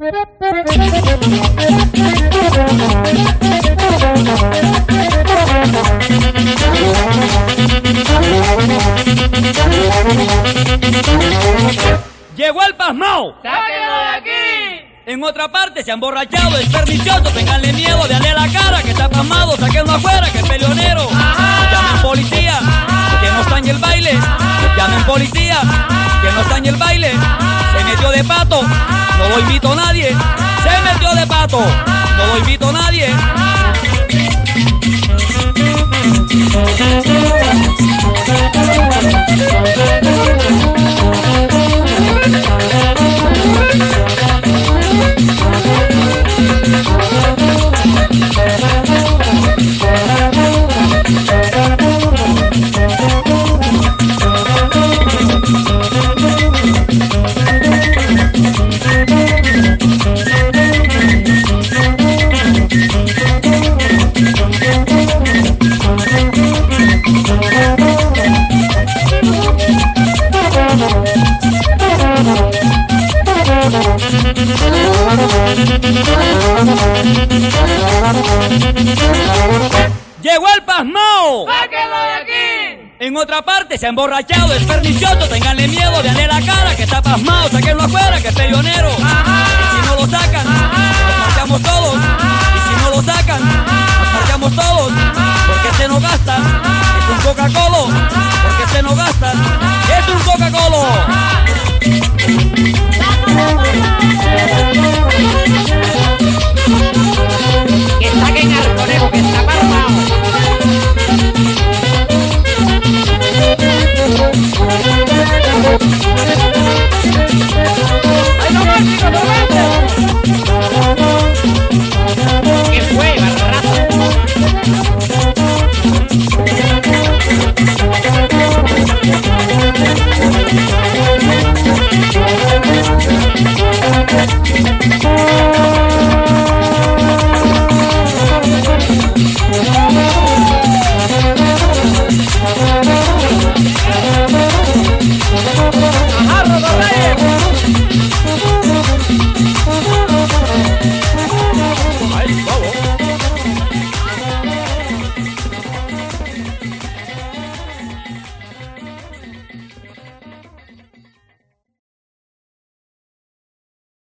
Llegó el pasmao. ¡Sáquenlo de aquí! En otra parte se ha emborrachado, es pernicioso, ténganle miedo, déale la cara, que está pasmado, sáquenlo afuera, que es peleonero. Llamen policía, que no está en el baile. Llamen policía, que no está en el baile. Se metió de pato, no lo invito a nadie. Se metió de pato, no lo invito a nadie. Llegó el pasmao. ¡Sáquenlo de aquí! En otra parte se ha emborrachado, es pernicioso, ténganle miedo, véanle la cara, que está pasmado, sáquenlo afuera, que es peleonero.